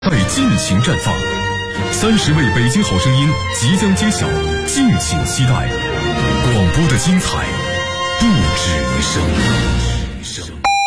待尽情绽放，30位北京好声音即将揭晓，敬请期待。广播的精彩不止于声。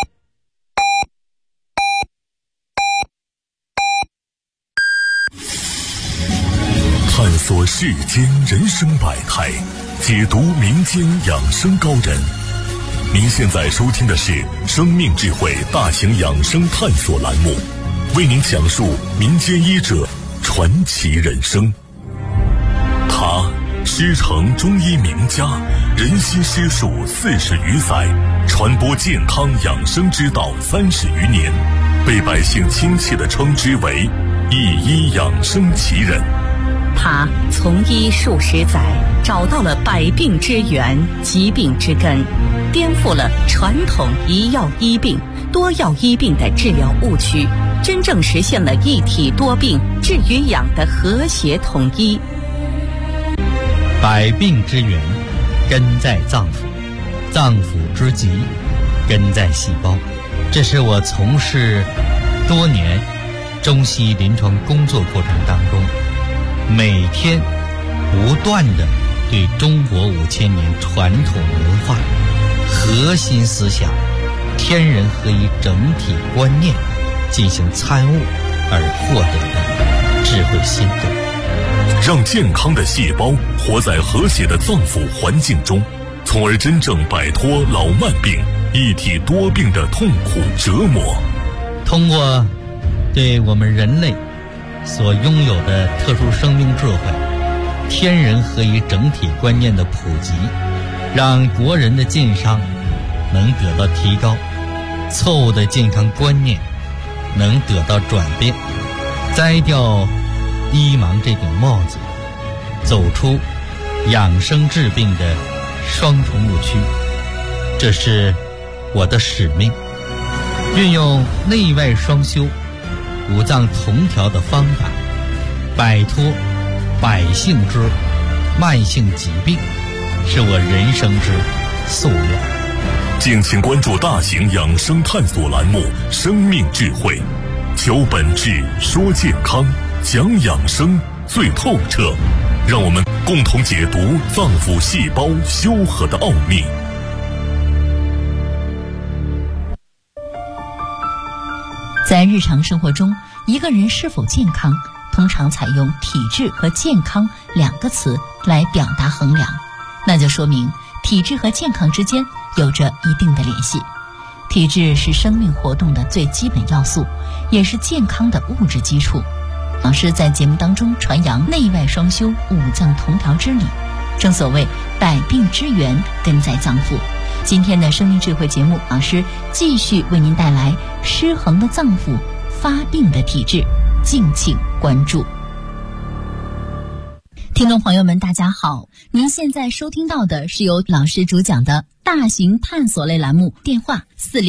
探索世间人生百态，解读民间养生高人。您现在收听的是生命智慧大型养生探索栏目，为您讲述民间医者传奇人生。他师承中医名家，人心师术40余载，传播健康养生之道30余年，被百姓亲切地称之为一医养生奇人。 他从医数十载，找到了百病之源、疾病之根，颠覆了传统一药医病、多药医病的治疗误区，真正实现了一体多病治与养的和谐统一。 百病之源根在脏腑，脏腑之疾根在细胞。这是我从事多年中西临床工作过程当中，每天不断地对中国5000年传统文化核心思想天人合一整体观念进行参悟而获得的智慧心得， 让健康的细胞活在和谐的脏腑环境中，从而真正摆脱老慢病、一体多病的痛苦折磨。 通过对我们人类所拥有的特殊生命智慧、天人合一整体观念的普及，让国人的健康能得到提高，错误的健康观念能得到转变，摘掉医盲这顶帽子，走出养生治病的双重误区。这是我的使命，运用内外双修、五脏同调的方法，摆脱百姓之慢性疾病，是我人生之夙愿。 敬请关注大型养生探索栏目《生命智慧》，求本质，说健康，讲养生最透彻，让我们共同解读脏腑细胞修和的奥秘。 在日常生活中，一个人是否健康，通常采用体质和健康2个词来表达衡量，那就说明体质和健康之间有着一定的联系。体质是生命活动的最基本要素，也是健康的物质基础。老师在节目当中传扬内外双修、五脏同调之理，正所谓百病之源根在脏腑。今天的生命智慧节目，老师继续为您带来失衡的脏腑、发病的体质，敬请关注。听众朋友们大家好，您现在收听到的是由老师主讲的大型探索类栏目，电话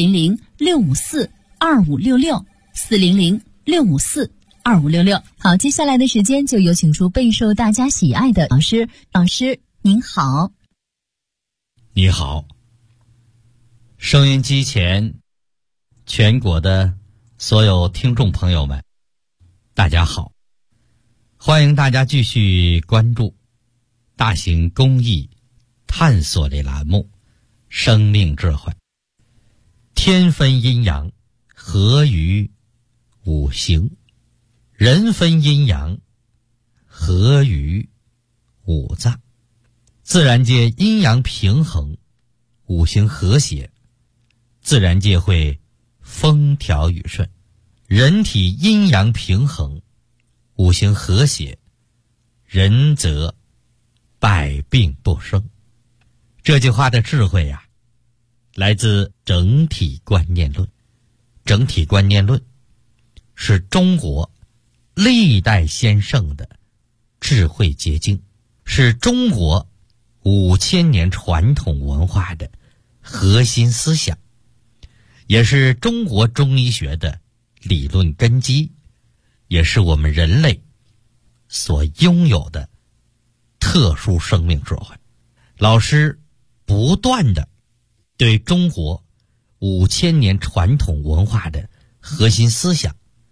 400-654-2566 400-654-2566。好，接下来的时间就有请出备受大家喜爱的老师。老师您好。 你好，收音机前全国的所有听众朋友们大家好，欢迎大家继续关注大型公益探索类栏目生命智慧。天分阴阳，合于五行；人分阴阳，合于五脏。自然界阴阳平衡，五行和谐，自然界会风调雨顺。人体阴阳平衡，五行和谐，人则百病不生。这句话的智慧呀，来自整体观念论。整体观念论是中国历代先圣的智慧结晶，是中国5000年传统文化的核心思想，也是中国中医学的理论根基，也是我们人类所拥有的特殊生命智慧。老师不断的对中国5000年传统文化的核心思想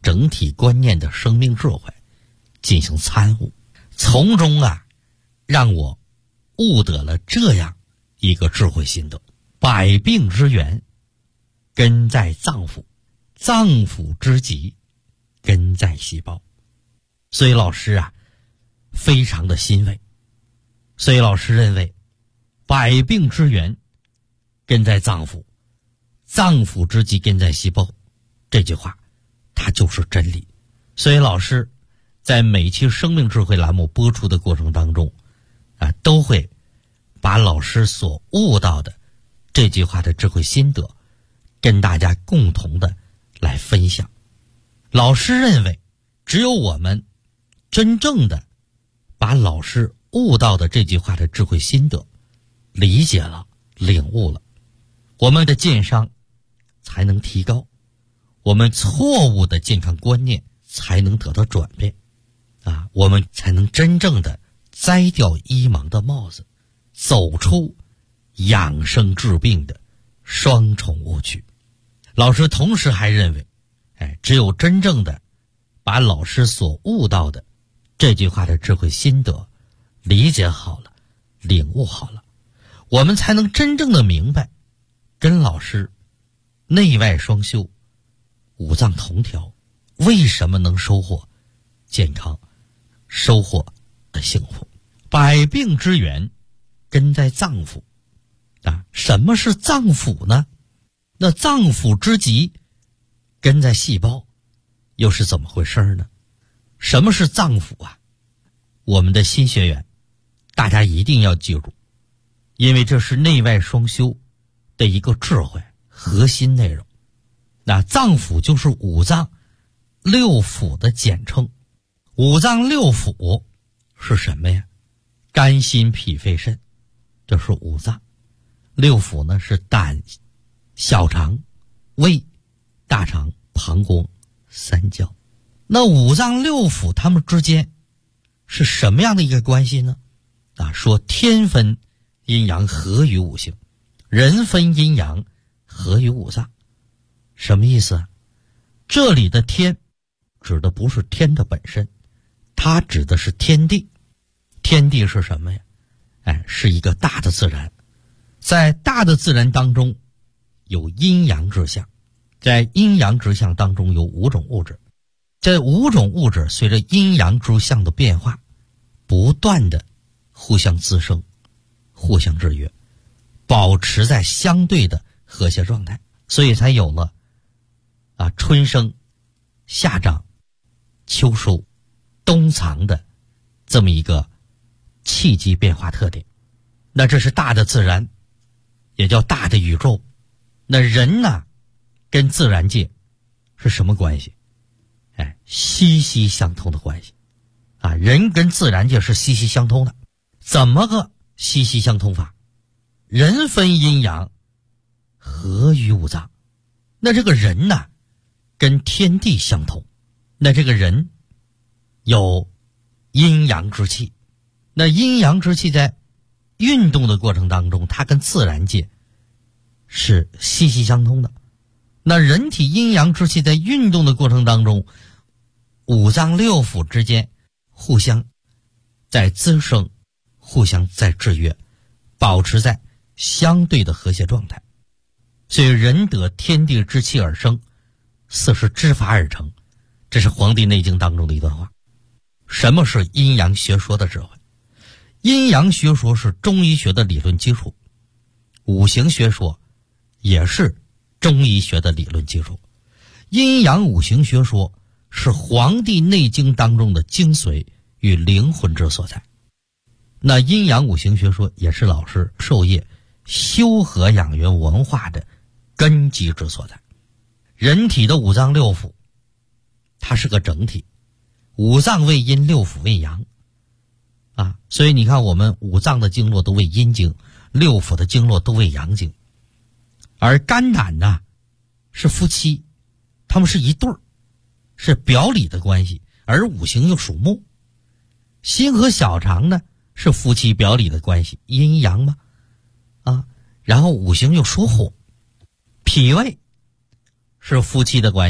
整体观念的生命智慧进行参悟，从中让我悟得了这样一个智慧心得：百病之源根在脏腑，脏腑之疾根在细胞。所以老师非常的欣慰。所以老师认为，百病之源根在脏腑，脏腑之疾根在细胞，这句话它就是真理。所以老师在每期生命智慧栏目播出的过程当中都会把老师所悟到的这句话的智慧心得跟大家共同的来分享。老师认为，只有我们真正的把老师悟到的这句话的智慧心得理解了、领悟了，我们的健商才能提高，我们错误的健康观念才能得到转变我们才能真正的摘掉医盲的帽子，走出养生治病的双重误区。老师同时还认为，只有真正的把老师所悟到的这句话的智慧心得理解好了、领悟好了，我们才能真正的明白，跟老师内外双修、五脏同调，为什么能收获健康、收获幸福。百病之源根在脏腑什么是脏腑呢？那脏腑之疾根在细胞，又是怎么回事呢？什么是脏腑我们的新学员大家一定要记住，因为这是内外双修的一个智慧核心内容。那脏腑就是五脏六腑的简称。五脏六腑是什么呀？肝心脾肺肾，这是五脏。六腑呢是胆、小肠、胃、大肠、膀胱、三焦。那五脏六腑它们之间是什么样的一个关系呢？说天分阴阳合于五行，人分阴阳合于五脏。什么意思这里的天指的不是天的本身，它指的是天地。天地是什么呀？是一个大的自然。在大的自然当中有阴阳之象，在阴阳之象当中有五种物质。这五种物质随着阴阳之象的变化，不断的互相滋生、互相制约，保持在相对的和谐状态，所以才有了春生、夏长、秋收、冬藏的这么一个气机变化特点。那这是大的自然，也叫大的宇宙。那人跟自然界是什么关系？息息相通的关系人跟自然界是息息相通的。怎么个息息相通法？人分阴阳合于五脏。那这个人跟天地相同。那这个人有阴阳之气，那阴阳之气在运动的过程当中，它跟自然界是息息相通的。那人体阴阳之气在运动的过程当中，五脏六腑之间互相在滋生，互相在制约，保持在相对的和谐状态。所以人得天地之气而生，四时之法而成，这是《黄帝内经》当中的一段话。什么是阴阳学说的智慧？阴阳学说是中医学的理论基础，五行学说也是中医学的理论基础。阴阳五行学说是《黄帝内经》当中的精髓与灵魂之所在。那阴阳五行学说也是老师授业修和养元文化的根基之所在。人体的五脏六腑它是个整体，五脏为阴，六腑为阳所以你看我们五脏的经络都为阴经，六腑的经络都为阳经。而肝胆是夫妻，他们是一对儿，是表里的关系，而五行又属木。心和小肠呢是夫妻表里的关系，阴阳嘛然后五行又属火。脾胃是夫妻的关系，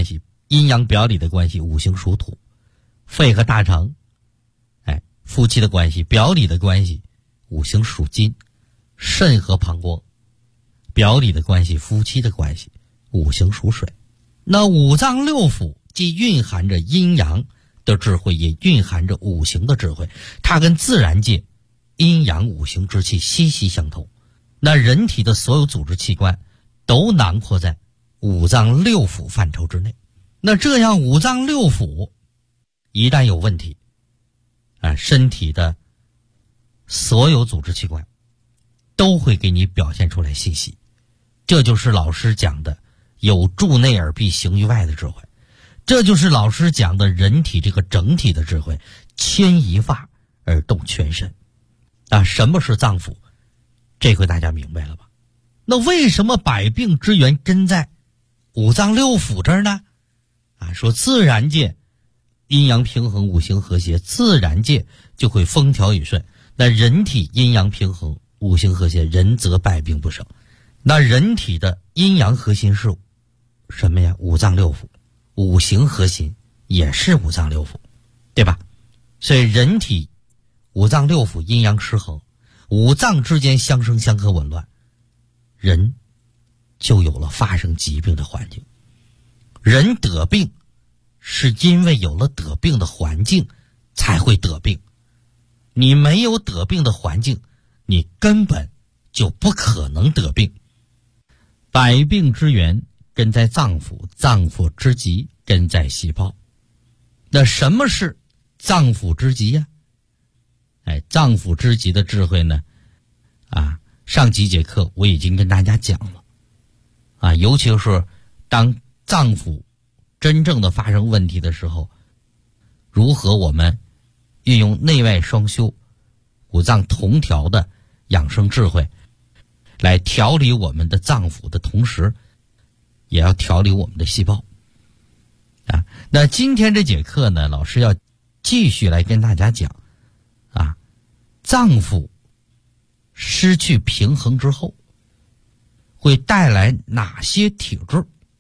阴阳表里的关系，五行属土，肺和大肠，夫妻的关系，表里的关系，五行属金，肾和膀胱，表里的关系，夫妻的关系，五行属水。那五脏六腑既蕴含着阴阳的智慧，也蕴含着五行的智慧，它跟自然界阴阳五行之气息息相通。那人体的所有组织器官都囊括在五脏六腑范畴之内。那这样五脏六腑一旦有问题，身体的所有组织器官都会给你表现出来信息。这就是老师讲的有助内而必行于外的智慧，这就是老师讲的人体这个整体的智慧，牵一发而动全身。什么是脏腑？这回大家明白了吧？那为什么百病之源根在五脏六腑这儿呢？说自然界阴阳平衡，五行和谐，自然界就会风调雨顺。那人体阴阳平衡，五行和谐，人则百病不生。那人体的阴阳核心是什么呀？五脏六腑，五行核心也是五脏六腑，对吧？所以人体五脏六腑阴阳失衡，五脏之间相生相克紊乱，人就有了发生疾病的环境。人得病是因为有了得病的环境才会得病，你没有得病的环境，你根本就不可能得病。百病之源根在脏腑，脏腑之极根在细胞。那什么是脏腑之极呀？脏腑之极的智慧呢？上几节课我已经跟大家讲了。尤其是当脏腑真正的发生问题的时候，如何我们运用内外双修、五脏同调的养生智慧来调理我们的脏腑的同时，也要调理我们的细胞。那今天这节课呢，老师要继续来跟大家讲脏腑失去平衡之后会带来哪些体质。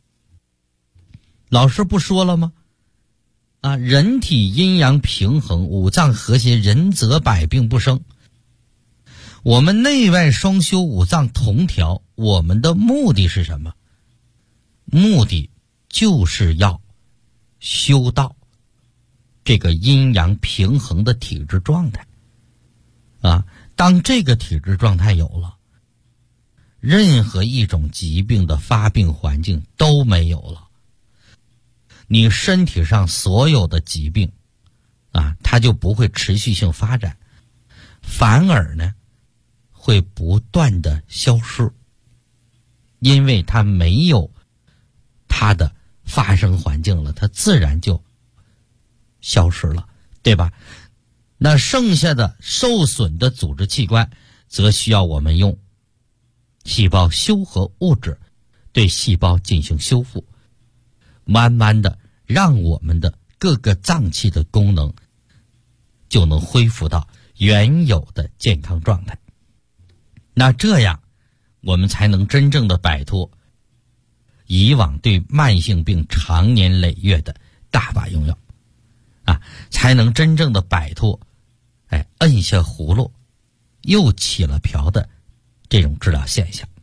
老师不说了吗？人体阴阳平衡，五脏和谐，人则百病不生。我们内外双修，五脏同调，我们的目的是什么？目的就是要修到这个阴阳平衡的体质状态。当这个体质状态有了，任何一种疾病的发病环境都没有了。你身体上所有的疾病它就不会持续性发展，反而呢会不断的消失，因为它没有它的发生环境了，它自然就消失了，对吧？那剩下的受损的组织器官则需要我们用细胞修合物质对细胞进行修复，慢慢的让我们的各个脏器的功能就能恢复到原有的健康状态。那这样我们才能真正的摆脱以往对慢性病长年累月的大把用药才能真正的摆脱摁下葫芦又起了瓢的这种治疗现象。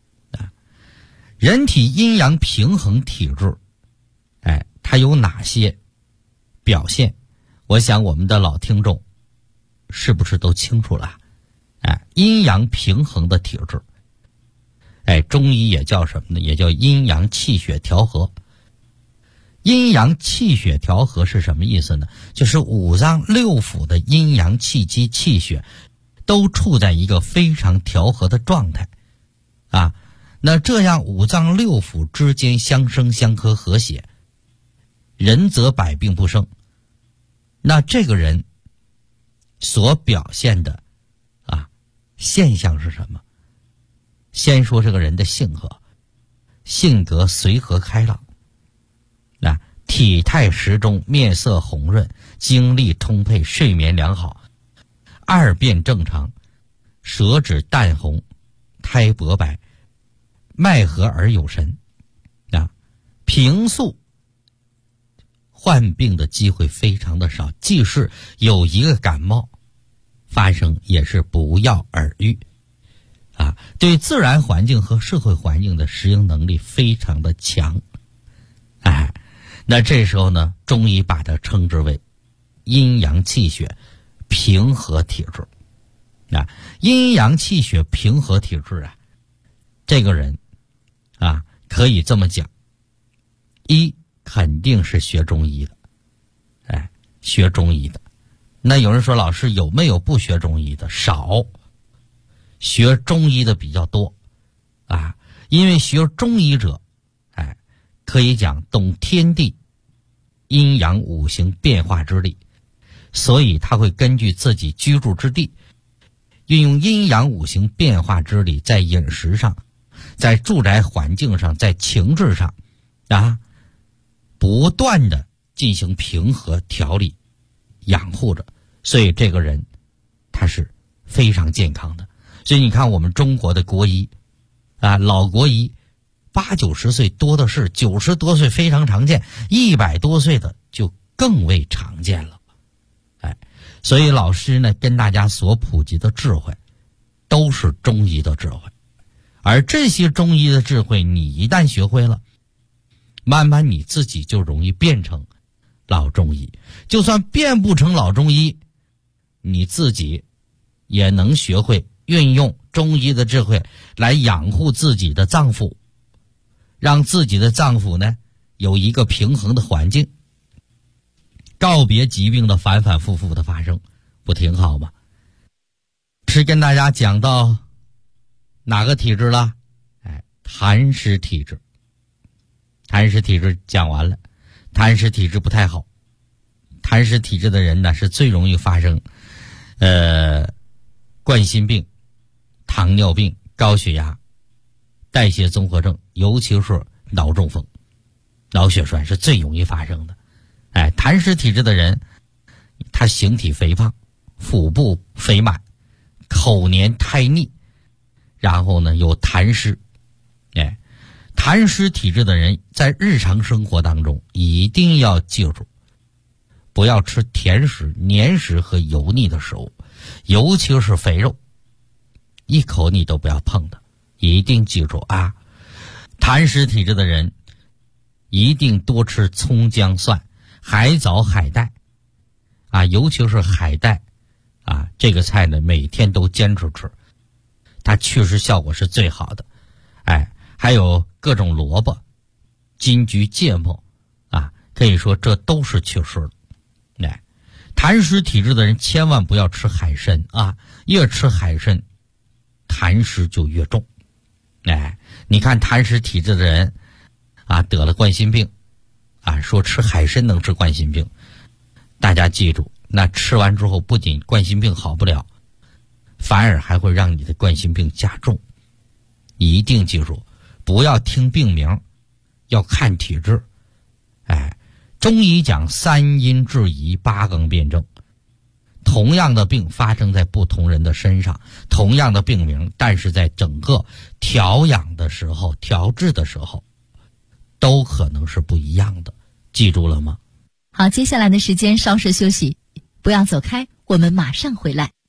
人体阴阳平衡体质它有哪些表现？我想我们的老听众是不是都清楚了？阴阳平衡的体质中医也叫什么呢？也叫阴阳气血调和。阴阳气血调和是什么意思呢？就是五脏六腑的阴阳气机气血都处在一个非常调和的状态那这样五脏六腑之间相生相克和谐，人则百病不生。那这个人所表现的现象是什么？先说这个人的性格随和开朗体态适中，面色红润，精力充沛，睡眠良好，二便正常，舌质淡红，苔薄白，脉和而有神平素患病的机会非常的少，即使有一个感冒发生，也是不药而愈啊。对自然环境和社会环境的适应能力非常的强。那这时候呢，中医把它称之为阴阳气血平和体质。阴阳气血平和体质啊，这个人啊，可以这么讲，一肯定是学中医的，学中医的。那有人说，老师有没有不学中医的？少，学中医的比较多啊。因为学中医者，可以讲懂天地阴阳五行变化之力，所以他会根据自己居住之地，运用阴阳五行变化之力，在饮食上，在住宅环境上，在情志上不断的进行平和调理养护着，所以这个人他是非常健康的。所以你看我们中国的国医老国医80、90岁多的是，90多岁非常常见，100多岁的就更为常见了。所以老师呢跟大家所普及的智慧都是中医的智慧，而这些中医的智慧你一旦学会了，慢慢你自己就容易变成老中医。就算变不成老中医，你自己也能学会运用中医的智慧来养护自己的脏腑，让自己的脏腑呢有一个平衡的环境，告别疾病的反反复复的发生，不挺好吗？是跟大家讲到哪个体质了？痰湿体质。痰湿体质讲完了，痰湿体质不太好。痰湿体质的人呢，是最容易发生冠心病、糖尿病、高血压、代谢综合症，尤其是脑中风、脑血栓是最容易发生的。痰湿体质的人，他形体肥胖，腹部肥满，口黏苔腻，然后呢有痰湿。痰湿体质的人在日常生活当中一定要记住，不要吃甜食、黏食和油腻的食物，尤其是肥肉，一口你都不要碰的，一定记住啊。痰湿体质的人一定多吃葱姜蒜、海藻、海带尤其是海带这个菜呢每天都坚持吃，它确实效果是最好的。还有各种萝卜、金桔、芥末可以说这都是祛湿的。痰湿体质的人千万不要吃海参越吃海参痰湿就越重。你看痰湿体质的人得了冠心病说吃海参能治冠心病，大家记住，那吃完之后不仅冠心病好不了，反而还会让你的冠心病加重。一定记住，不要听病名，要看体质。中医讲3阴治宜8纲辩证，同样的病发生在不同人的身上，同样的病名，但是在整个调养的时候、调治的时候都可能是不一样的，记住了吗？ 好，接下来的时间稍事休息，不要走开，我们马上回来。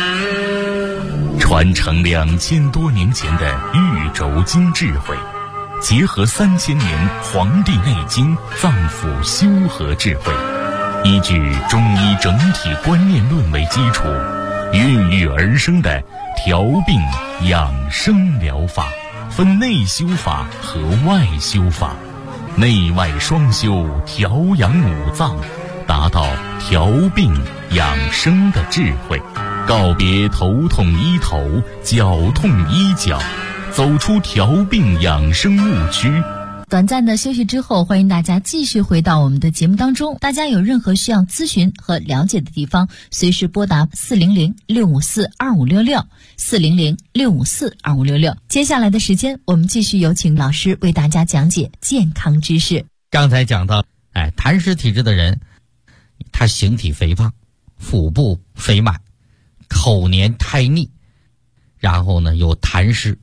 传承2000多年前的玉轴经智慧，结合3000年《黄帝内经》脏腑修和智慧，依据中医整体观念论为基础，孕育而生的调病养生疗法，分内修法和外修法，内外双修，调养五脏，达到调病养生的智慧，告别头痛医头、脚痛医脚，走出调病养生误区。 短暂的休息之后，欢迎大家继续回到我们的节目当中。大家有任何需要咨询和了解的地方，随时拨打400-654-2566 400-654-2566。接下来的时间，我们继续有请老师为大家讲解健康知识。 刚才讲到痰湿体质的人，他形体肥胖，腹部肥满，口黏苔腻，然后呢有痰湿。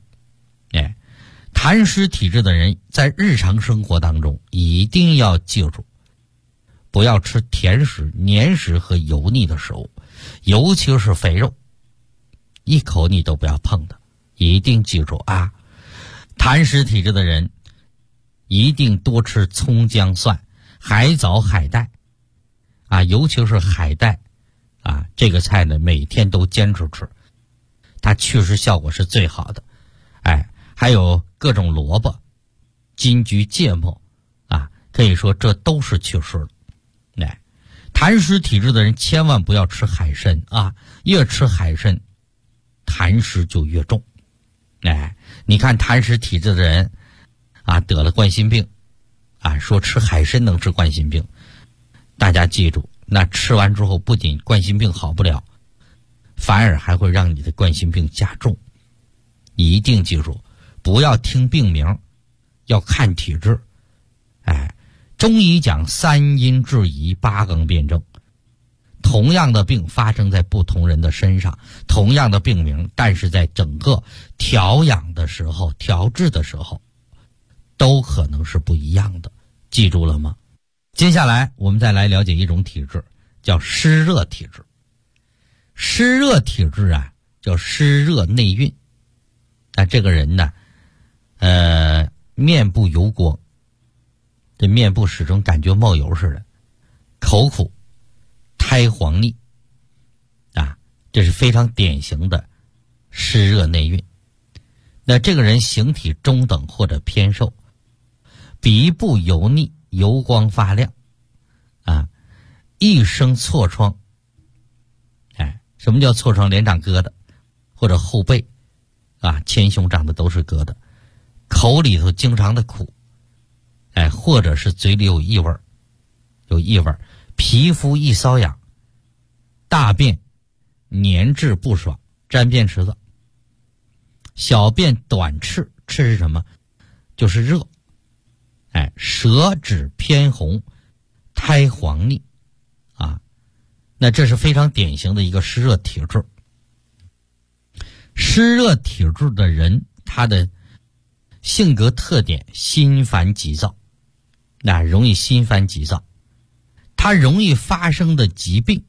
痰湿体质的人在日常生活当中一定要记住， 不要吃甜食、黏食和油腻的食物，尤其是肥肉，一口你都不要碰的。一定记住啊，痰湿体质的人一定多吃葱姜蒜、海藻、海带啊，尤其是海带啊，这个菜呢每天都坚持吃，它祛湿效果是最好的。还有各种萝卜、金桔、芥末啊，可以说这都是祛湿的。痰湿体质的人千万不要吃海参啊，越吃海参痰湿就越重。你看痰湿体质的人啊，得了冠心病啊，说吃海参能治冠心病，大家记住，那吃完之后不仅冠心病好不了，反而还会让你的冠心病加重。一定记住，不要听病名，要看体质。中医讲三阴治宜，八纲辩证。同样的病发生在不同人的身上，同样的病名，但是在整个调养的时候、调治的时候，都可能是不一样的。记住了吗？接下来我们再来了解一种体质，叫湿热体质。湿热体质啊，叫湿热内蕴。这个人呢，面部油光，这面部始终感觉冒油似的，口苦，苔黄腻啊，这是非常典型的湿热内蕴。那这个人形体中等或者偏瘦，鼻部油腻，油光发亮啊，一生痤疮。什么叫痤疮？脸长疙瘩，或者后背啊，前胸长的都是疙瘩，口里头经常的苦，或者是嘴里有异味，皮肤易瘙痒，大便黏滞不爽，沾便池子，小便短赤，赤是什么？就是热，舌质偏红，苔黄腻啊，那这是非常典型的一个湿热体质。湿热体质的人，他的性格特点心烦急躁，容易心烦急躁。他容易发生的疾病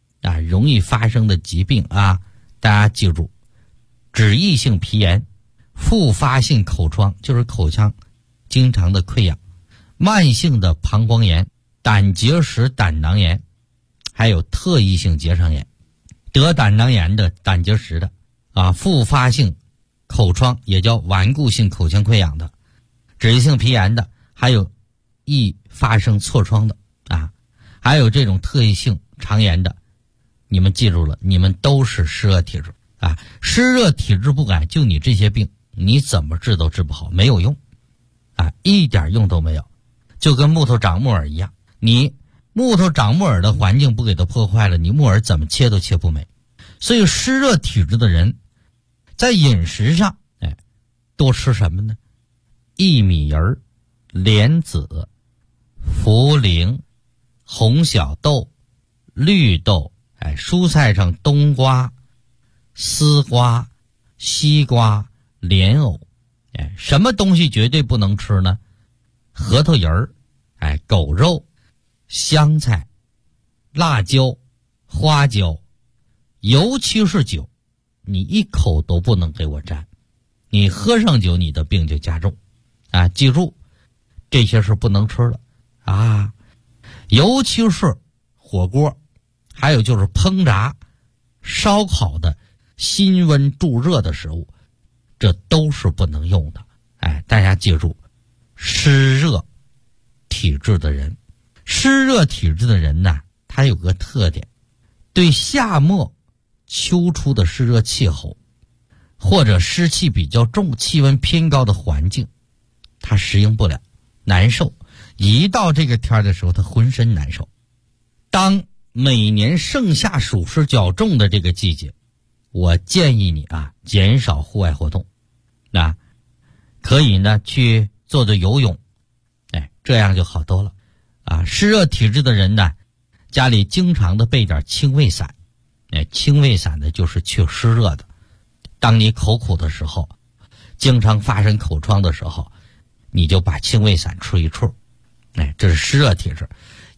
啊，大家记住，脂溢性皮炎、复发性口疮，就是口腔经常的溃疡，慢性的膀胱炎、胆结石、胆囊炎，还有特异性结肠炎。得胆囊炎的、胆结石的啊，复发性口疮也叫顽固性口腔溃疡的，脂溢性皮炎的，还有易发生痤疮的啊，还有这种特异性肠炎的，你们记住了，你们都是湿热体质啊。湿热体质不改，就你这些病，你怎么治都治不好，没有用啊，一点用都没有。就跟木头长木耳一样，你木头长木耳的环境不给它破坏了，你木耳怎么切都切不美。所以湿热体质的人在饮食上多吃什么呢？薏米仁、莲子、茯苓、红小豆、绿豆，蔬菜上冬瓜、丝瓜、西瓜、莲藕，什么东西绝对不能吃呢？核桃仁、狗肉、香菜、辣椒、花椒，尤其是酒，你一口都不能给我沾，你喝上酒，你的病就加重啊！记住，这些是不能吃的啊，尤其是火锅，还有就是烹炸、烧烤的辛温助热的食物，这都是不能用的。大家记住，湿热体质的人呢，他有个特点，对夏末秋初的湿热气候或者湿气比较重、气温偏高的环境，他适应不了，难受。一到这个天的时候，他浑身难受。当每年盛夏暑湿较重的这个季节，我建议你啊，减少户外活动，那可以呢去做做游泳，这样就好多了啊。湿热体质的人呢，家里经常的备点清胃散，清胃散的就是去湿热的。当你口苦的时候，经常发生口疮的时候，你就把清胃散吃一处，这是湿热体质。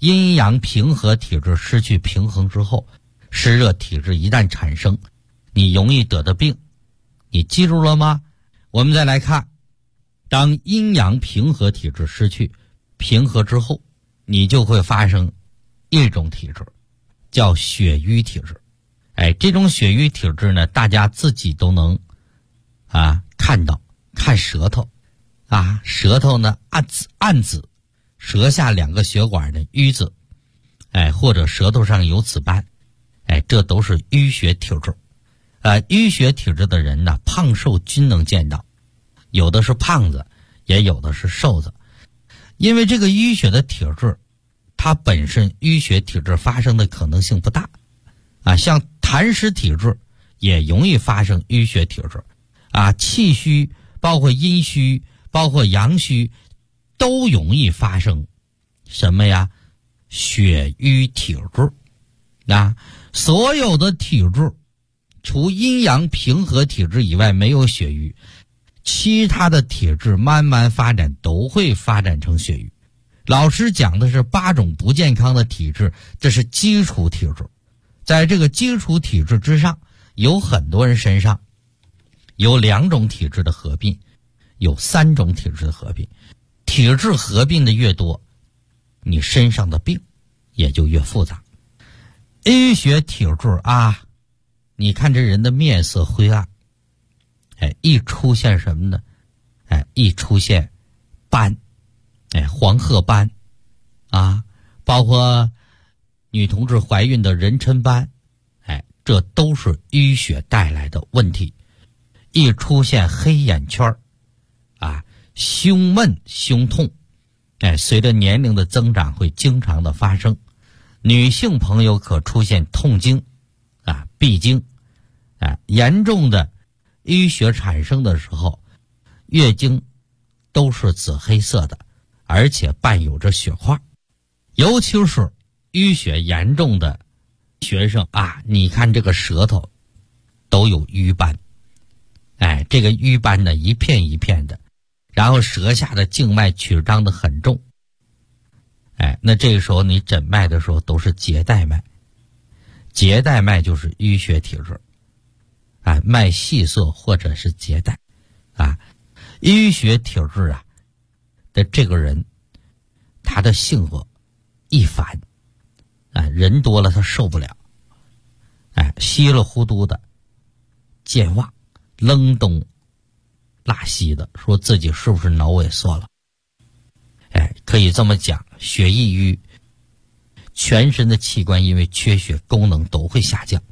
阴阳平和体质失去平衡之后，湿热体质一旦产生，你容易得的病，你记住了吗？我们再来看，当阴阳平和体质失去平和之后，你就会发生一种体质，叫血瘀体质。这种血瘀体质呢，大家自己都能看到，看舌头舌头呢暗紫，舌下2个血管的瘀紫，或者舌头上有紫斑，这都是淤血体质。淤血体质的人呢，胖瘦均能见到，有的是胖子，也有的是瘦子。因为这个淤血的体质，它本身淤血体质发生的可能性不大像痰湿体质也容易发生淤血体质气虚，包括阴虚，包括阳虚，都容易发生什么呀？血瘀体质所有的体质除阴阳平和体质以外没有血瘀，其他的体质慢慢发展都会发展成血瘀。老师讲的是8种不健康的体质，这是基础体质。在这个基础体质之上，有很多人身上有2种体质的合并，有3种体质的合并。体质合并的越多，你身上的病也就越复杂。淤血体质你看这人的面色灰暗，一出现什么呢？一出现斑，黄褐斑包括女同志怀孕的妊娠斑，这都是淤血带来的问题。一出现黑眼圈胸闷胸痛，随着年龄的增长会经常的发生。女性朋友可出现痛经闭经严重的淤血产生的时候，月经都是紫黑色的，而且伴有着血块。尤其是淤血严重的学生你看这个舌头都有瘀斑，这个瘀斑呢一片一片的，然后舌下的静脉曲张的很重，那这个时候你诊脉的时候都是结带脉，结带脉就是淤血体质脉细涩或者是结带淤血体质的这个人，他的性格易烦人多了他受不了稀里糊涂的健忘，愣东拉西的，说自己是不是脑萎缩了可以这么讲，血易瘀，全身的器官因为缺血功能都会下降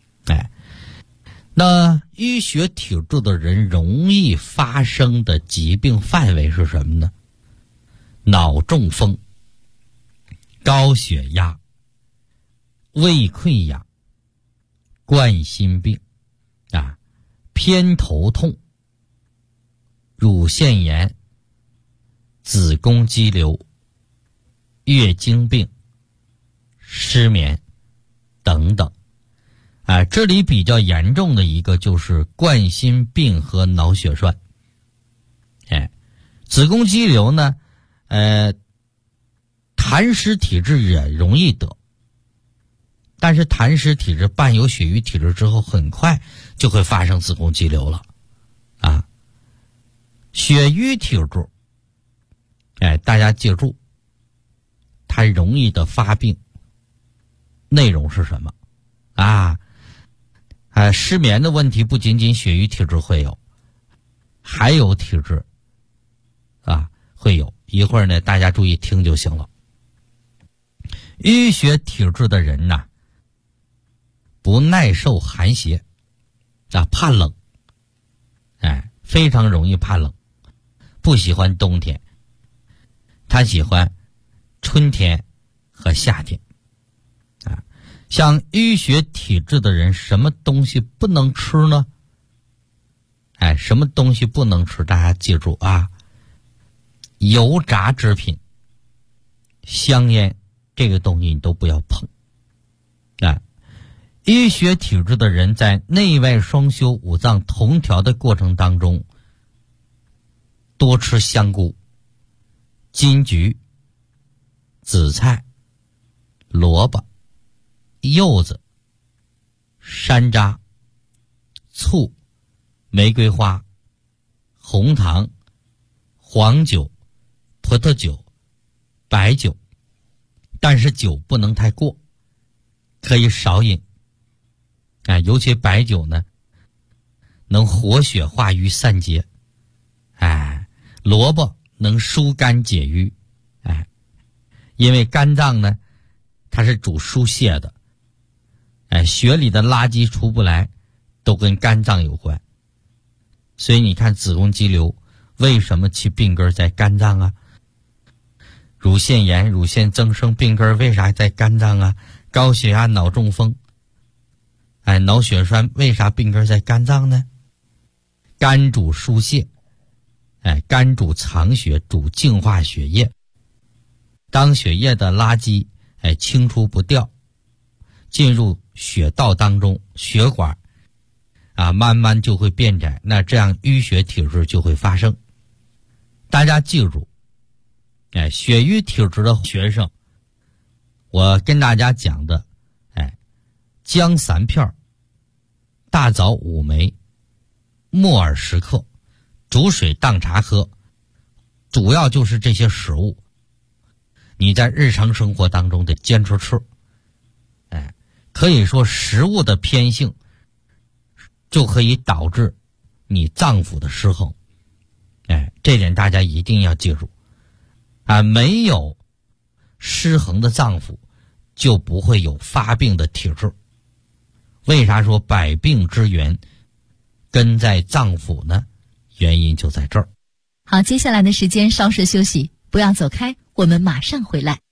那淤血体质的人容易发生的疾病范围是什么呢？脑中风、高血压、胃溃疡、冠心病偏头痛、乳腺炎、子宫肌瘤、月经病、失眠等等这里比较严重的一个就是冠心病和脑血栓子宫肌瘤呢痰湿体质也容易得，但是痰湿体质伴有血瘀体质之后，很快就会发生子宫肌瘤了血瘀体质大家记住，它容易的发病内容是什么失眠的问题不仅仅血瘀体质会有，还有体质会有，一会儿呢大家注意听就行了。淤血体质的人不耐受寒邪怕冷非常容易怕冷，不喜欢冬天，他喜欢春天和夏天像淤血体质的人，什么东西不能吃呢？什么东西不能吃？大家记住油炸制品、香烟，这个东西你都不要碰淤血体质的人在内外双修、五脏同调的过程当中，多吃香菇、金桔、紫菜、 萝卜、柚子、山楂、醋、玫瑰花、红糖、黄酒、葡萄酒、白酒，但是酒不能太过，可以少饮。尤其白酒呢，能活血化瘀散结。萝卜能疏肝解郁。因为肝脏呢，它是主疏泄的。血里的垃圾出不来，都跟肝脏有关。所以你看子宫肌瘤为什么其病根在肝脏啊？乳腺炎、乳腺增生病根为啥在肝脏啊？高血压、脑中风、脑血栓为啥病根在肝脏呢？肝主疏泄，肝主藏血，主净化血液。当血液的垃圾清除不掉，进入血道当中，血管慢慢就会变窄，那这样淤血体质就会发生。大家记住，血瘀体质的学生，我跟大家讲的，姜3片，大枣5枚，木耳10克，煮水当茶喝，主要就是这些食物。你在日常生活当中得坚持吃。可以说食物的偏性就可以导致你脏腑的失衡。这点大家一定要记住。没有失衡的脏腑，就不会有发病的体质。为啥说百病之源根在脏腑呢？原因就在这儿。 好，接下来的时间稍事休息，不要走开，我们马上回来。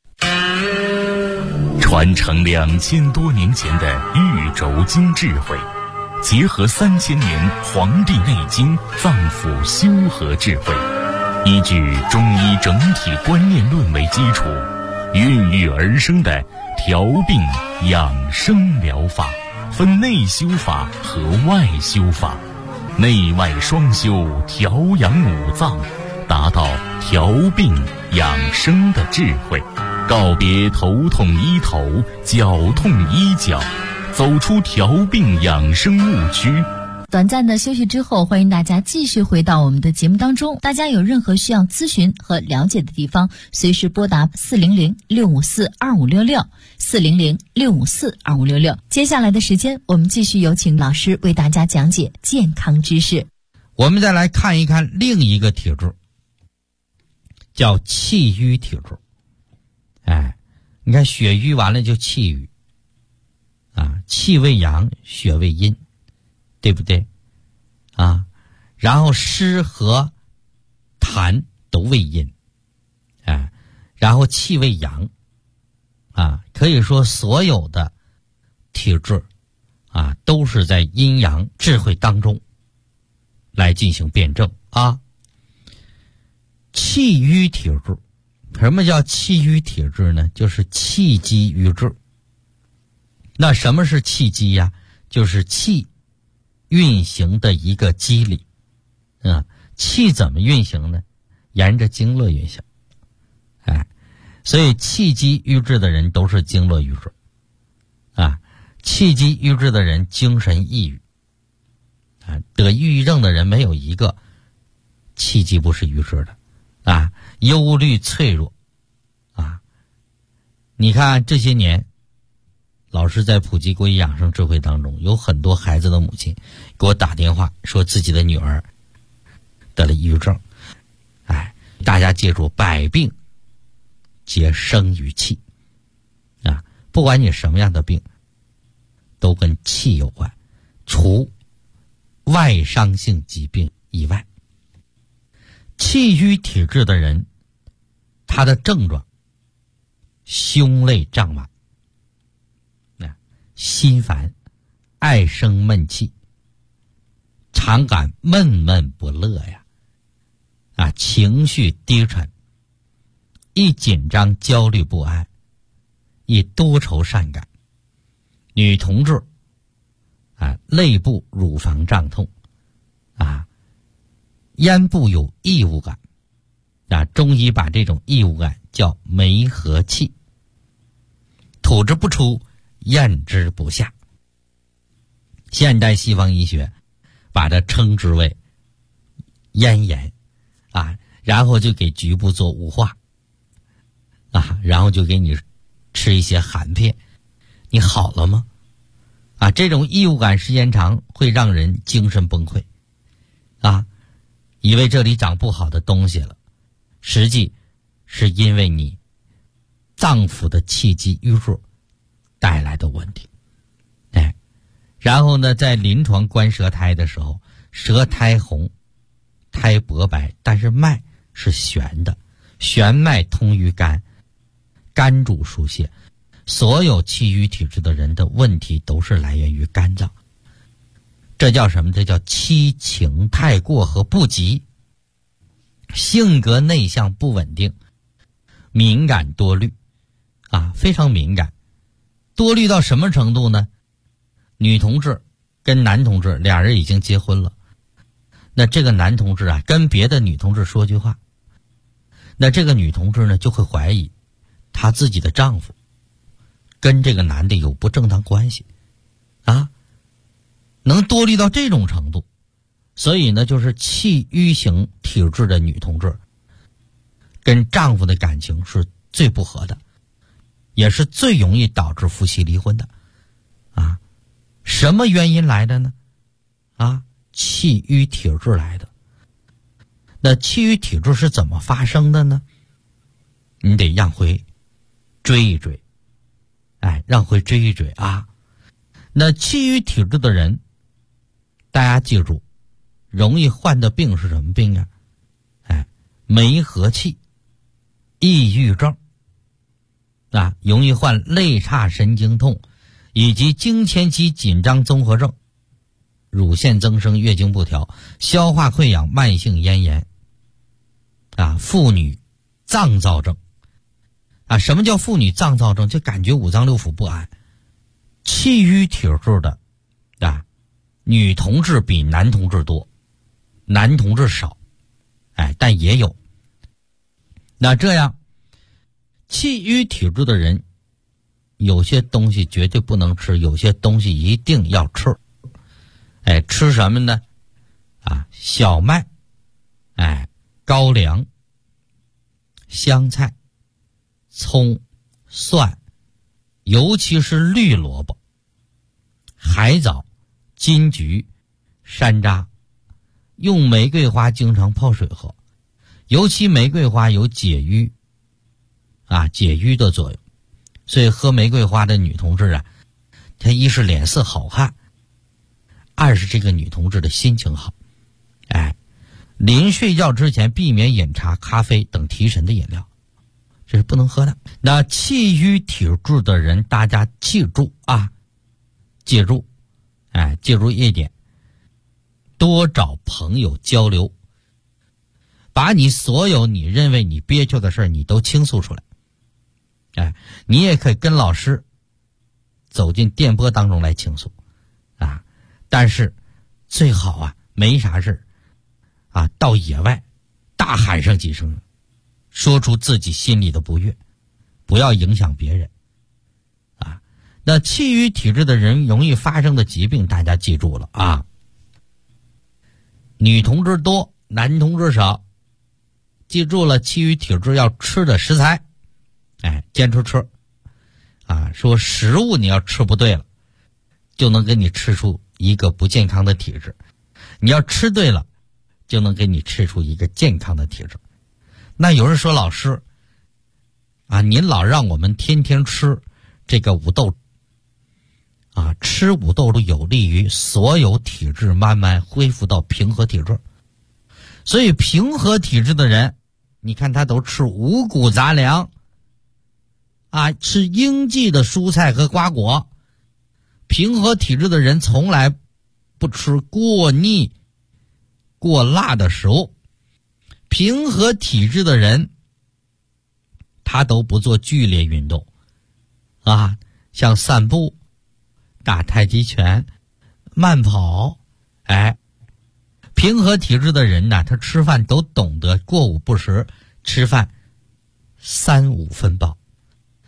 传承2000多年前的玉轴经智慧，结合3000年《黄帝内经》脏腑修和智慧，依据中医整体观念论为基础，孕育而生的调病养生疗法，分内修法和外修法，内外双修，调养五脏，达到调病养生的智慧，告别头痛医头，脚痛医脚，走出调病养生误区。 短暂的休息之后，欢迎大家继续回到我们的节目当中。大家有任何需要咨询和了解的地方，随时拨打400-654-2566 400-654-2566。接下来的时间，我们继续有请老师为大家讲解健康知识。 我们再来看一看另一个体质，叫气瘀体质。你看血瘀完了就气郁，气为阳，血为阴，对不对？然后湿和痰都为阴，然后气为阳，可以说所有的体质都是在阴阳智慧当中来进行辩证气瘀体质，什么叫气瘀体质呢？就是气机瘀滞。那什么是气机呀？就是气运行的一个机理。气怎么运行呢？沿着经络运行。所以气机瘀滞的人都是经络瘀滞。气机瘀滞的人精神抑郁。得抑郁症的人没有一个气机不是瘀滞的。忧虑脆弱。你看这些年老师在普及国医养生智慧当中，有很多孩子的母亲给我打电话说自己的女儿得了抑郁症。大家记住，百病皆生于气。不管你什么样的病都跟气有关，除外伤性疾病以外。气瘀体质的人，他的症状胸肋胀满，心烦，爱生闷气，常感闷闷不乐情绪低沉，易紧张焦虑不安，易多愁善感。女同志肋部乳房胀痛，咽部有异物感，中医把这种异物感叫梅核气。 吐之不出，咽之不下。现代西方医学把它称之为咽炎啊，然后就给局部做雾化啊，然后就给你吃一些含片，你好了吗？啊，这种异物感时间长会让人精神崩溃啊，以为这里长不好的东西了，实际是因为你脏腑的气机淤弱带来的问题。哎，然后呢，在临床观舌苔的时候，舌苔红，苔薄白，但是脉是悬的，悬脉通于肝，肝主疏泄。所有气郁体质的人的问题都是来源于肝脏，这叫什么？这叫七情太过和不及，性格内向不稳定，敏感多虑啊，非常敏感。多虑到什么程度呢？女同志跟男同志俩人已经结婚了，那这个男同志啊跟别的女同志说句话，那这个女同志呢就会怀疑她自己的丈夫跟这个男的有不正当关系啊，能多虑到这种程度。所以呢，就是气郁型体质的女同志跟丈夫的感情是最不和的，也是最容易导致夫妻离婚的啊。什么原因来的呢？啊，气郁体质来的。那气郁体质是怎么发生的呢？你得让回追一追，哎，让回追一追啊。那气郁体质的人，大家记住，容易患的病是什么病啊？哎，梅核气、抑郁症啊，容易患肋叉神经痛，以及经前期紧张综合症、乳腺增生、月经不调、消化溃疡、慢性咽炎啊，妇女脏躁症啊。什么叫妇女脏躁症？就感觉五脏六腑不安。气郁体质的啊，女同志比男同志多，男同志少，哎，但也有。那这样气郁体质的人，有些东西绝对不能吃，有些东西一定要吃。哎，吃什么呢？啊，小麦，哎，高粱、香菜、葱、蒜，尤其是绿萝卜、海藻、金桔、山楂。用玫瑰花经常泡水喝，尤其玫瑰花有解郁啊，解郁的作用。所以喝玫瑰花的女同志啊，她一是脸色好看，二是这个女同志的心情好。哎，临睡觉之前避免饮茶、咖啡等提神的饮料，这是不能喝的。那气郁体质的人，大家记住啊，记住，哎，记住一点，多找朋友交流，把你所有你认为你憋屈的事儿，你都倾诉出来。哎，你也可以跟老师走进电波当中来倾诉啊，但是最好啊没啥事啊，到野外大喊上几声，说出自己心里的不悦，不要影响别人啊。那气郁体质的人容易发生的疾病，大家记住了啊，女同志多，男同志少。记住了，气郁体质要吃的食材，哎，坚持吃啊。说食物你要吃不对了，就能给你吃出一个不健康的体质，你要吃对了，就能给你吃出一个健康的体质。那有人说，老师啊，您老让我们天天吃这个五豆啊，吃五豆有利于所有体质慢慢恢复到平和体质。所以平和体质的人，你看他都吃五谷杂粮啊，吃应季的蔬菜和瓜果。平和体质的人从来不吃过腻过辣的食物。平和体质的人他都不做剧烈运动啊，像散步、打太极拳、慢跑。哎，平和体质的人呢，他吃饭都懂得过午不食，吃饭3-5分饱。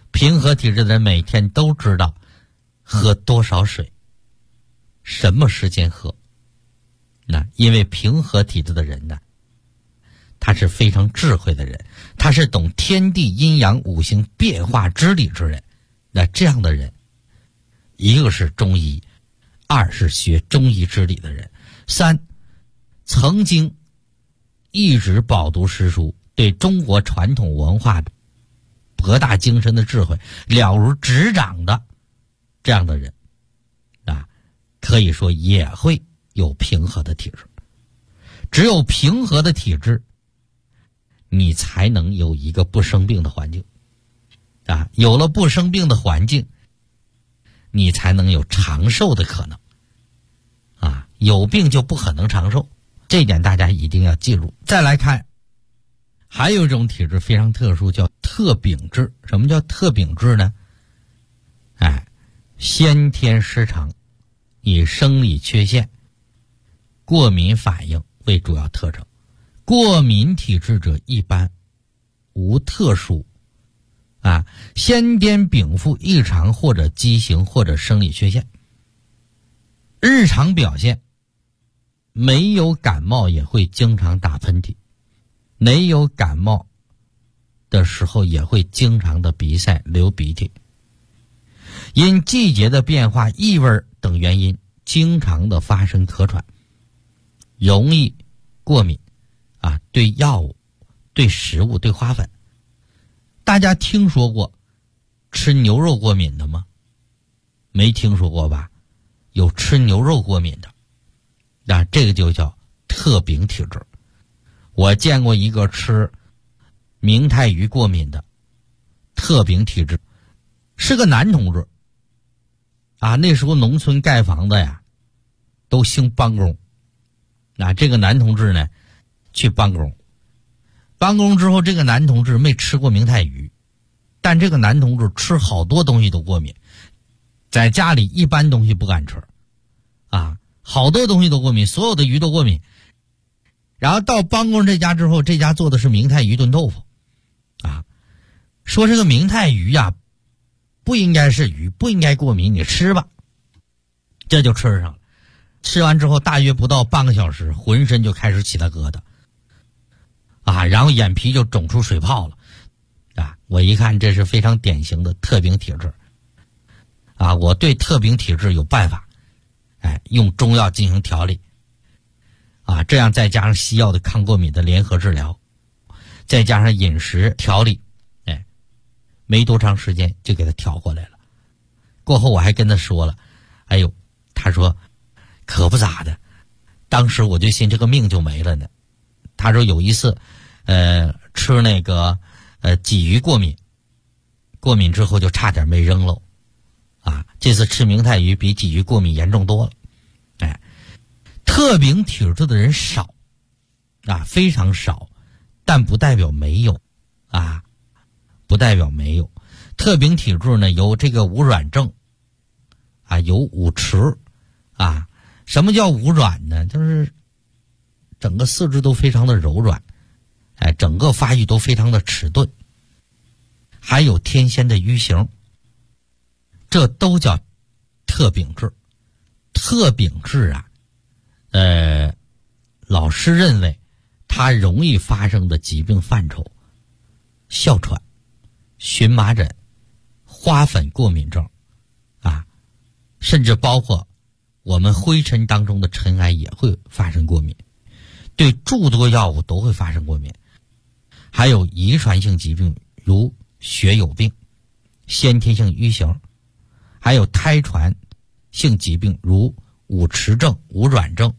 平和体质的人每天都知道喝多少水，什么时间喝。那因为平和体质的人呢，他是非常智慧的人，他是懂天地阴阳五行变化之理之人。那这样的人，一个是中医，二是学中医之理的人，三曾经一直饱读诗书，对中国传统文化博大精深的智慧了如指掌的这样的人啊，可以说也会有平和的体质。只有平和的体质，你才能有一个不生病的环境啊，有了不生病的环境，你才能有长寿的可能啊，有病就不可能长寿，这一点大家一定要记住。再来看，还有一种体质非常特殊，叫特禀质。什么叫特禀质呢？先天失常，以生理缺陷、过敏反应为主要特征。过敏体质者一般无特殊先天禀赋异常或者畸形或者生理缺陷。日常表现没有感冒也会经常打喷嚏，没有感冒的时候也会经常的鼻塞流鼻涕，因季节的变化、异味等原因经常的发生咳喘，容易过敏对药物、对食物、对花粉。大家听说过吃牛肉过敏的吗？没听说过吧？有吃牛肉过敏的，这个就叫特禀体质。我见过一个吃明太鱼过敏的特禀体质，是个男同志那时候农村盖房子呀都兴帮工，这个男同志呢去帮工之后，这个男同志没吃过明太鱼，但这个男同志吃好多东西都过敏，在家里一般东西不敢吃好多东西都过敏，所有的鱼都过敏。然后到帮工这家之后，这家做的是明太鱼炖豆腐说这个明太鱼不应该是鱼，不应该过敏，你吃吧。这就吃上了，吃完之后大约不到半个小时，浑身就开始起了疙瘩然后眼皮就肿出水泡了我一看这是非常典型的特禀体质我对特禀体质有办法用中药进行调理这样再加上西药的抗过敏的联合治疗，再加上饮食调理没多长时间就给他调过来了。过后我还跟他说了，他说可不咋的，当时我就信这个命就没了呢。他说有一次吃那个鲫鱼过敏之后就差点没扔喽这次吃明太鱼比鲫鱼过敏严重多了。特禀体质的人少非常少，但不代表没有不代表没有。特禀体质呢有这个无软症有五迟什么叫无软呢？就是整个四肢都非常的柔软整个发育都非常的迟钝，还有天仙的瘀形，这都叫特禀质。特禀质老师认为它容易发生的疾病范畴：哮喘、荨麻疹、花粉过敏症甚至包括我们灰尘当中的尘埃也会发生过敏，对诸多药物都会发生过敏，还有遗传性疾病如血友病、先天性瘀形，还有胎传性疾病如五迟症、无软症。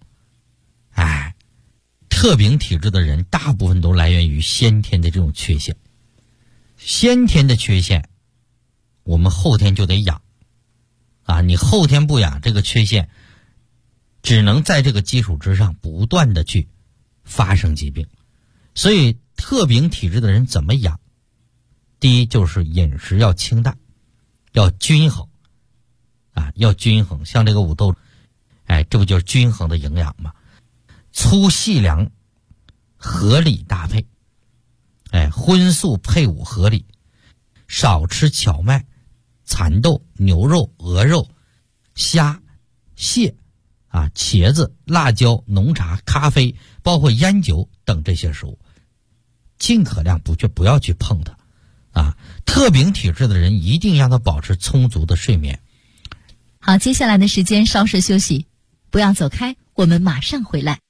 特禀体质的人大部分都来源于先天的这种缺陷。先天的缺陷我们后天就得养你后天不养，这个缺陷只能在这个基础之上不断的去发生疾病。所以特禀体质的人怎么养？第一就是饮食要清淡，要均衡要均衡。像这个五豆这不就是均衡的营养吗？粗细粮合理搭配荤素配伍合理， 少吃荞麦、蚕豆、牛肉、鹅肉、虾、蟹茄子、辣椒、浓茶、咖啡，包括烟酒等这些食物，尽可量不要去碰它特禀体质的人一定让他保持充足的睡眠。 好，接下来的时间稍事休息，不要走开，我们马上回来。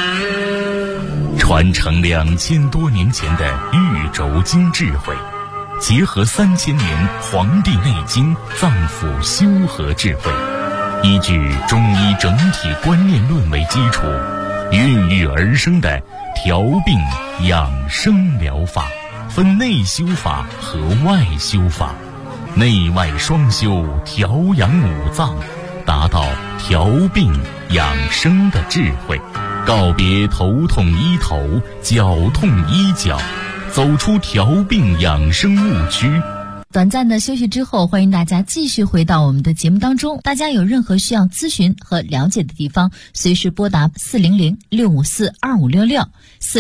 传承2000多年前的玉轴经智慧，结合3000年《黄帝内经》脏腑修和智慧，依据中医整体观念论为基础，孕育而生的调病养生疗法，分内修法和外修法，内外双修，调养五脏，达到调病养生的智慧，告别头痛医头，脚痛医脚，走出调病养生误区。 短暂的休息之后，欢迎大家继续回到我们的节目当中。大家有任何需要咨询和了解的地方，随时拨打400-654-2566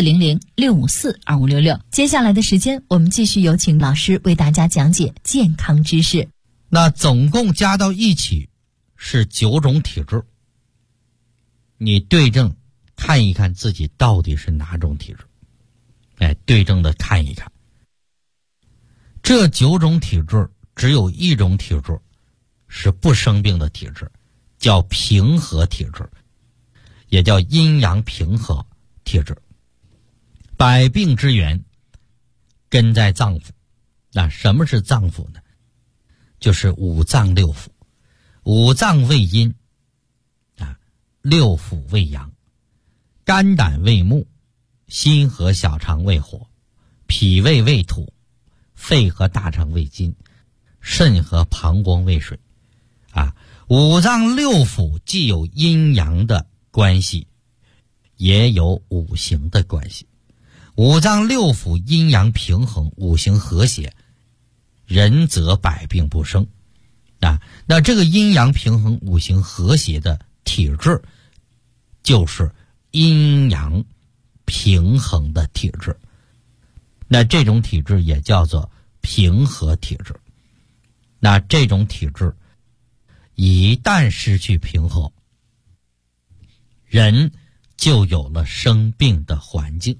400-654-2566。接下来的时间，我们继续有请老师为大家讲解健康知识。 那总共加到一起是9种体质，你对症看一看自己到底是哪种体质，对症的看一看。这9种体质只有一种体质是不生病的体质，叫平和体质，也叫阴阳平和体质。百病之源根在脏腑。那什么是脏腑呢？就是五脏六腑。五脏为阴六腑为阳，肝胆为木，心和小肠为火，脾胃为土，肺和大肠为金，肾和膀胱为水五脏六腑既有阴阳的关系，也有五行的关系。五脏六腑阴阳平衡，五行和谐，人则百病不生那这个阴阳平衡五行和谐的体质，就是阴阳平衡的体质。那这种体质也叫做平和体质。那这种体质一旦失去平衡，人就有了生病的环境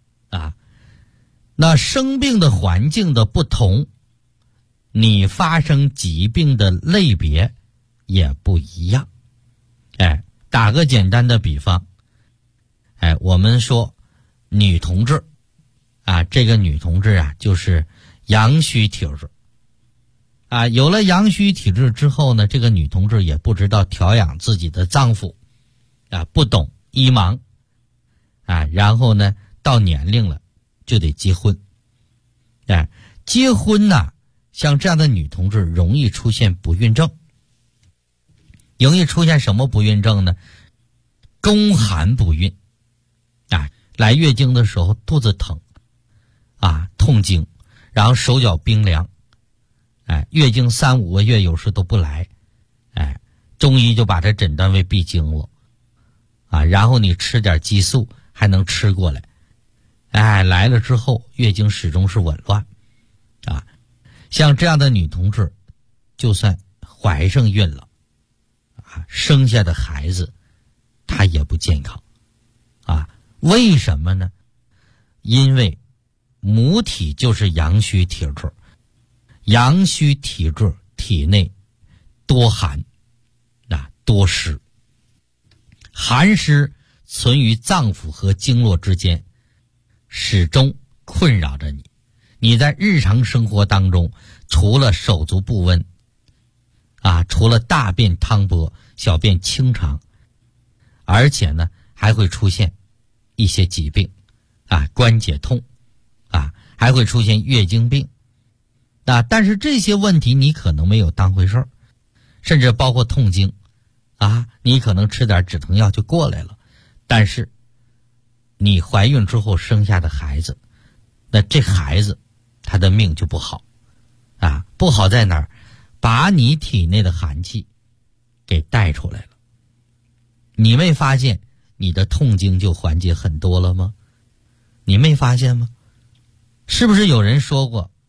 那生病的环境的不同，你发生疾病的类别也不一样。打个简单的比方，我们说女同志这个女同志就是阳虚体质有了阳虚体质之后呢，这个女同志也不知道调养自己的脏腑不懂医盲然后呢到年龄了就得结婚结婚像这样的女同志容易出现不孕症。容易出现什么不孕症呢？宫寒不孕来月经的时候肚子疼痛经，然后手脚冰凉月经3、5个月有时都不来中医就把它诊断为闭经了然后你吃点激素还能吃过来来了之后月经始终是紊乱像这样的女同志就算怀上孕了生下的孩子她也不健康为什么呢？因为母体就是阳虚体质，阳虚体质体内多寒多湿，寒湿存于脏腑和经络之间，始终困扰着你。你在日常生活当中，除了手足不温除了大便汤薄、小便清长，而且呢还会出现一些疾病关节痛还会出现月经病但是这些问题你可能没有当回事儿，甚至包括痛经你可能吃点止疼药就过来了，但是你怀孕之后生下的孩子，那这孩子他的命就不好不好在哪儿？把你体内的寒气给带出来了。你没发现你的痛经就缓解很多了吗？你没发现吗？是不是有人说过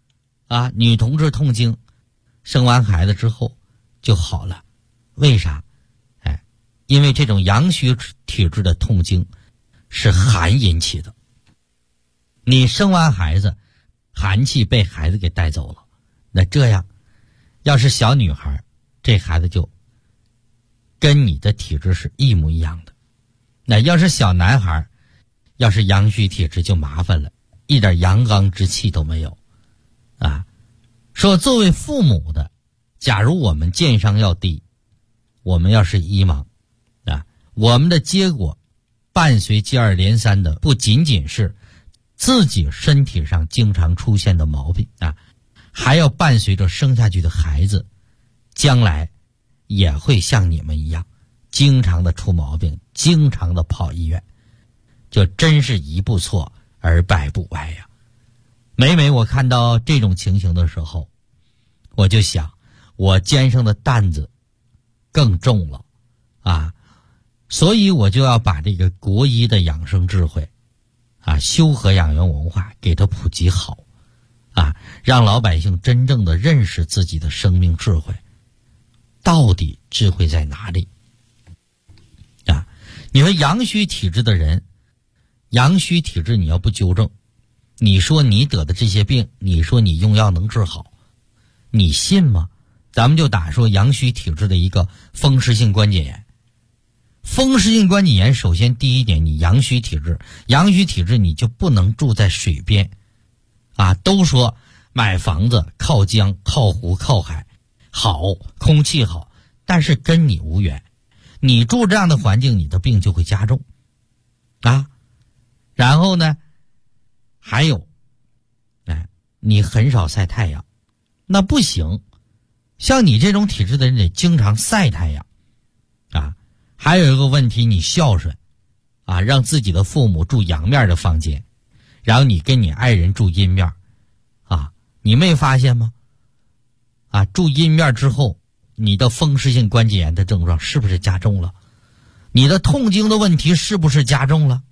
啊，女同志痛经，生完孩子之后就好了。为啥？因为这种阳虚体质的痛经是寒引起的。你生完孩子，寒气被孩子给带走了，那这样要是小女孩，这孩子就跟你的体质是一模一样的。那要是小男孩，要是阳虚体质就麻烦了，一点阳刚之气都没有啊。说作为父母的，假如我们健商要低，我们要是医盲啊，我们的结果伴随接二连三的不仅仅是自己身体上经常出现的毛病啊，还要伴随着生下去的孩子将来也会像你们一样经常的出毛病，经常的跑医院，就真是一步错而百步歪呀。每每我看到这种情形的时候，我就想我肩上的担子更重了啊，所以我就要把这个国医的养生智慧啊，修和养元文化给它普及好啊，让老百姓真正的认识自己的生命智慧，到底智慧在哪里啊？你说阳虚体质的人，阳虚体质你要不纠正，你说你得的这些病，你说你用药能治好，你信吗？咱们就打说阳虚体质的一个风湿性关节炎。风湿性关节炎首先第一点，你阳虚体质，阳虚体质你就不能住在水边啊。都说买房子靠江靠湖靠海好，空气好，但是跟你无缘，你住这样的环境，你的病就会加重啊。然后呢还有你很少晒太阳，那不行，像你这种体质的人得经常晒太阳啊。还有一个问题，你孝顺啊，让自己的父母住阳面的房间，然后你跟你爱人住阴面啊，你没发现吗？啊，住阴面之后，你的风湿性关节炎的症状是不是加重了？你的痛经的问题是不是加重了？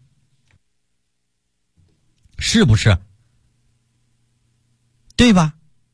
是不是？对吧？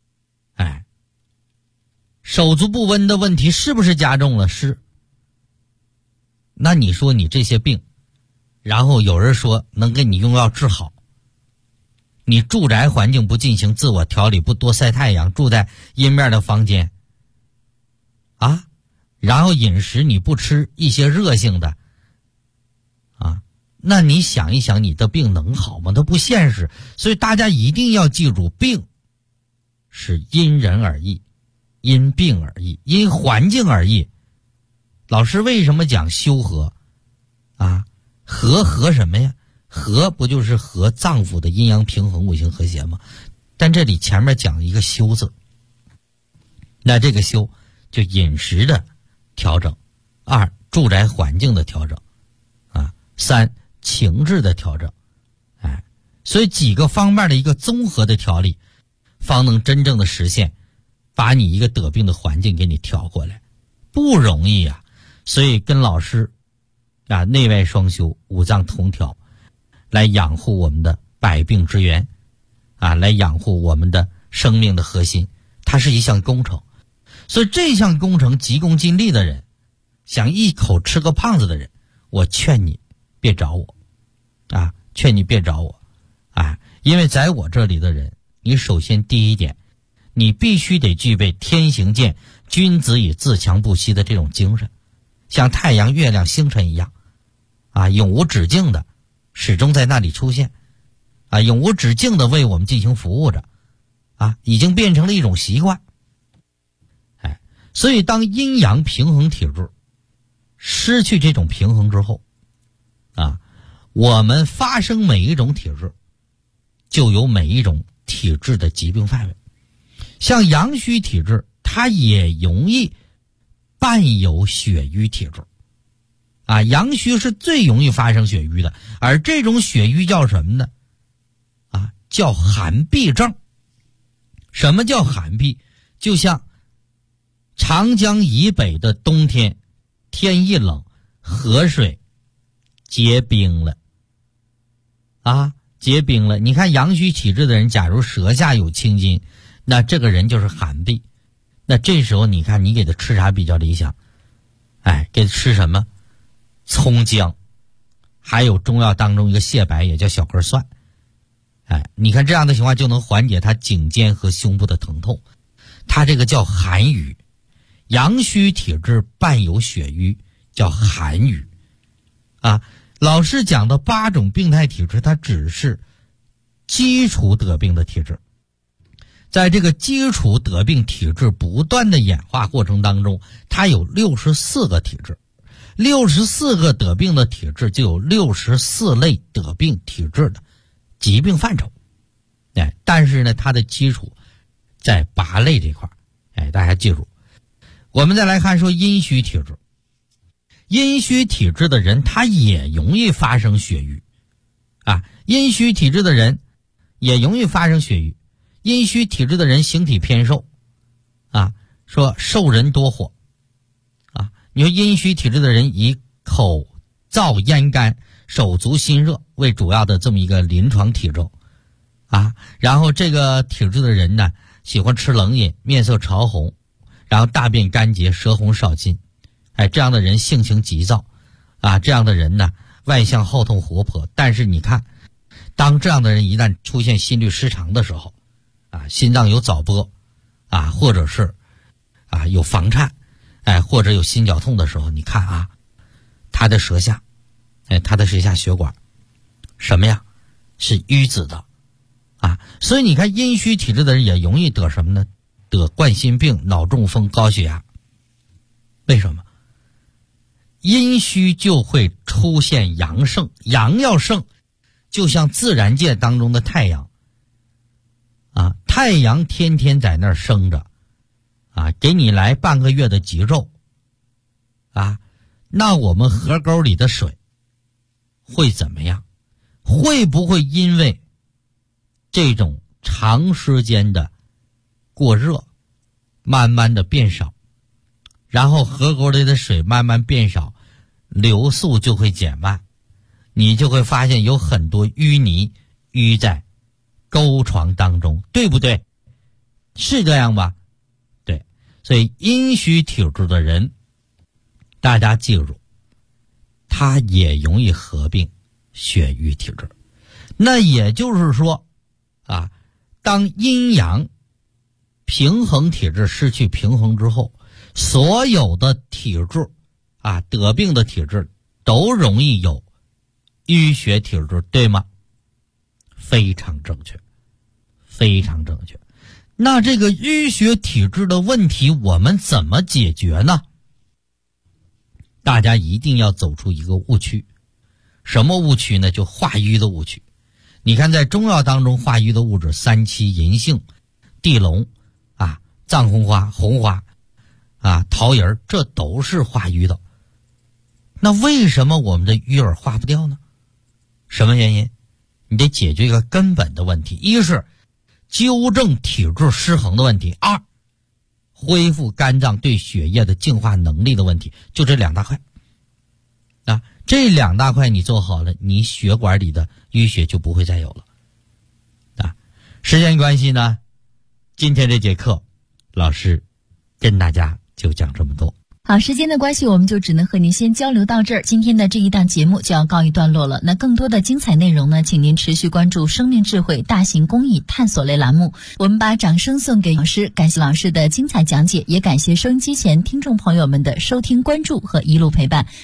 手足不温的问题是不是加重了？是。那你说你这些病，然后有人说能给你用药治好，你住宅环境不进行自我调理，不多晒太阳，住在阴面的房间啊，然后饮食你不吃一些热性的啊，那你想一想，你的病能好吗？它不现实。所以大家一定要记住，病是因人而异，因病而异，因环境而异。老师为什么讲修和啊？和什么呀？和不就是和脏腑的阴阳平衡，五行和谐吗？但这里前面讲一个修字，那这个修就饮食的调整，2住宅环境的调整啊，3情志的调整，所以几个方面的一个综合的调理，方能真正的实现把你一个得病的环境给你调过来，不容易啊。所以跟老师啊，内外双修，五脏同调，来养护我们的百病之源啊，来养护我们的生命的核心，它是一项工程。所以这项工程急功近利的人，想一口吃个胖子的人，我劝你别找我啊，劝你别找我啊，因为在我这里的人，你首先第一点，你必须得具备天行健，君子以自强不息的这种精神，像太阳、月亮、星辰一样啊，永无止境的始终在那里出现啊，永无止境的为我们进行服务着啊，已经变成了一种习惯。所以当阴阳平衡体质失去这种平衡之后啊，我们发生每一种体质就有每一种体质的疾病范围。像阳虚体质，它也容易伴有血瘀体质啊，阳虚是最容易发生血瘀的，而这种血瘀叫什么呢？啊，叫寒痹症。什么叫寒痹？就像长江以北的冬天，天一冷，河水结冰了啊，结冰了。你看阳虚体质的人，假如舌下有青筋， 那这个人就是寒痹。那这时候你看你给他吃啥比较理想？给他吃什么？葱姜，还有中药当中一个蟹白，也叫小根蒜。你看这样的情况就能缓解他颈肩和胸部的疼痛。他这个叫寒瘀，阳虚体质伴有血瘀，叫寒瘀。老师讲的8种病态体质，它只是基础得病的体质。在这个基础得病体质不断的演化过程当中，它有64个体质，64个得病的体质就有64类得病体质的疾病范畴。但是呢，它的基础在8类这块。大家记住。我们再来看说阴虚体质。阴虚体质的人他也容易发生血瘀。阴虚体质的人也容易发生血瘀。阴虚体质的人形体偏瘦。说瘦人多火。你说阴虚体质的人以口燥咽干、手足心热为主要的这么一个临床体征。然后这个体质的人呢，喜欢吃冷饮，面色潮红，然后大便干结，舌红少津。这样的人性情急躁。这样的人呢，外向好动活泼。但是你看，当这样的人一旦出现心律失常的时候，心脏有早搏，或者是有房颤，或者有心绞痛的时候，你看他的舌下，他的舌下血管什么呀？是淤紫的。所以你看阴虚体质的人也容易得什么呢？得冠心病、脑中风、高血压。为什么？阴虚就会出现阳盛，阳要盛，就像自然界当中的太阳。太阳天天在那儿生着，给你来半个月的极昼。那我们河沟里的水会怎么样？会不会因为这种长时间的过热，慢慢的变少，然后河沟里的水慢慢变少，流速就会减慢，你就会发现有很多淤泥淤在沟床当中，对不对？是这样吧？对。所以阴虚体质的人，大家记住，他也容易合并血瘀体质。那也就是说当阴阳平衡体质失去平衡之后，所有的体质得病的体质都容易有淤血体质，对吗？非常正确，非常正确。那这个淤血体质的问题我们怎么解决呢？大家一定要走出一个误区。什么误区呢？就化瘀的误区。你看在中药当中化瘀的物质，三七、银杏、地龙藏红花、红花桃仁，这都是化瘀的。那为什么我们的瘀儿化不掉呢？什么原因？你得解决一个根本的问题，一是纠正体质失衡的问题，二恢复肝脏对血液的净化能力的问题，就这2大块。这2大块你做好了，你血管里的淤血就不会再有了。时间关系呢，今天这节课老师跟大家就讲这么多。 好，时间的关系，我们就只能和您先交流到这儿。今天的这一档节目就要告一段落了。那更多的精彩内容呢，请您持续关注生命智慧大型公益探索类栏目。我们把掌声送给老师，感谢老师的精彩讲解，也感谢收音机前听众朋友们的收听、关注和一路陪伴。